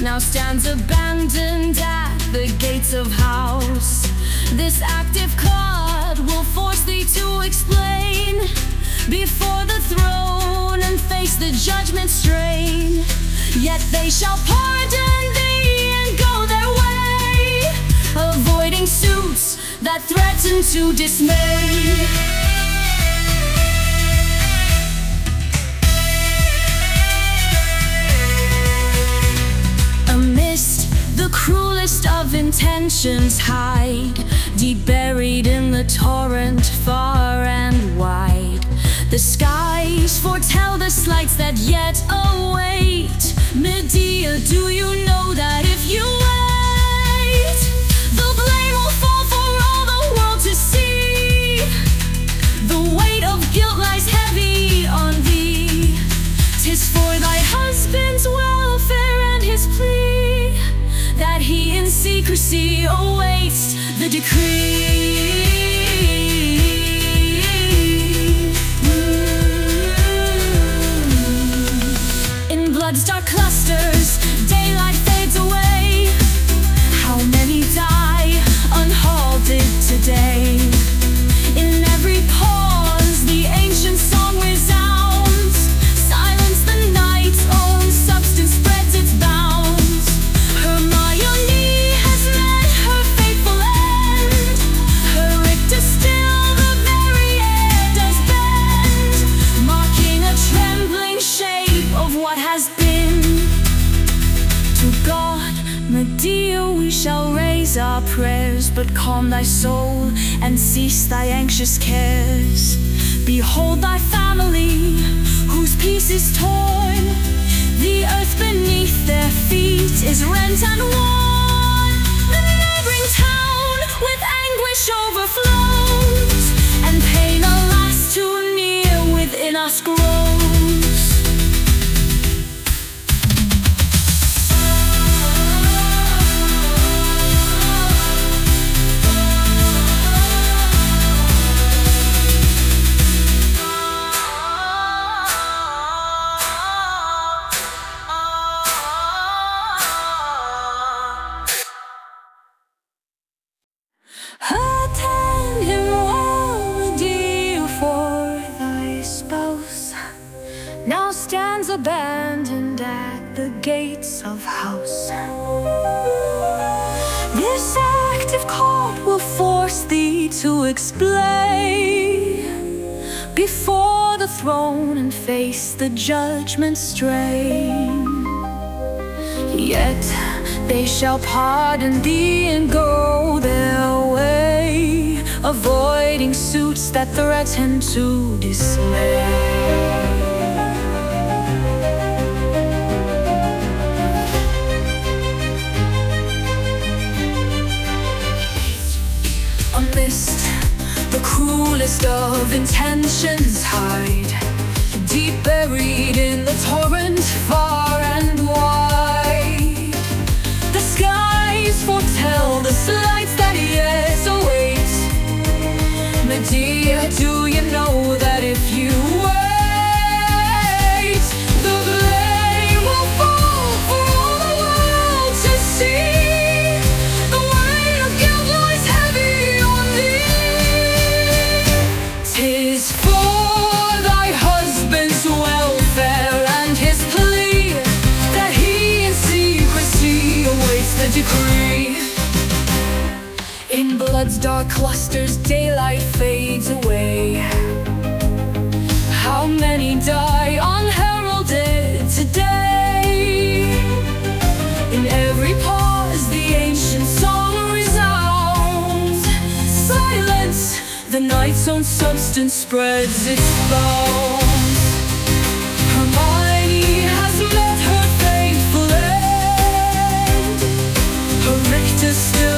now stands abandoned at the gates of house. This active card will force thee to explain before the throne and face the judgment strain. Yet they shall pardon thee and go their way, avoiding suits that threaten to dismay. Amidst the cruelest of intentions hide, deep buried in the torrent far and wide. The skies foretell the slights that yet await. Medea, do you know that if you wait, the blame will fall for all the world to see? The weight of guilt lies heavy on thee. 'Tis for thy husband's welfare and his plea that he in secrecy awaits the decree. In blood's dark clusters, daylight fades away. How many die unhalted today? In every pause, the ancient song resounds. Silence, the night's own substance spreads its bounds. Hermione has met her fateful end. Her Rictus still the very air does bend, marking a trembling shape of what has been. To God, Medea, we shall raise our prayers, but calm thy soul and cease thy anxious cares. Behold thy family, whose peace is torn. The earth beneath their feet is rent and worn. The neighboring town with anguish overflows, and pain, alas, too near within us grows. Attend him, O Medea, for thy spouse now stands abandoned at the gates of house. This active court will force thee to explain before the throne and face the judgment strain. Yet they shall pardon thee and go their way, avoiding suits that threaten to dismay. Amidst the cruelest of intentions hide, deep buried in the torrent far and wide. The skies foretell the slights that yet await. Medea, do you know that if you wait, the blame will fall for all the world to see? The weight of guilt lies heavy on thee. 'Tis for thy husband's welfare and his plea that he in secrecy awaits the decree. In blood's dark clusters, daylight fades away. How many die unheralded today? In every pause, the ancient song resounds. Silence, the night's own substance spreads its bounds. Hermione has met her fateful end. Her Rictus still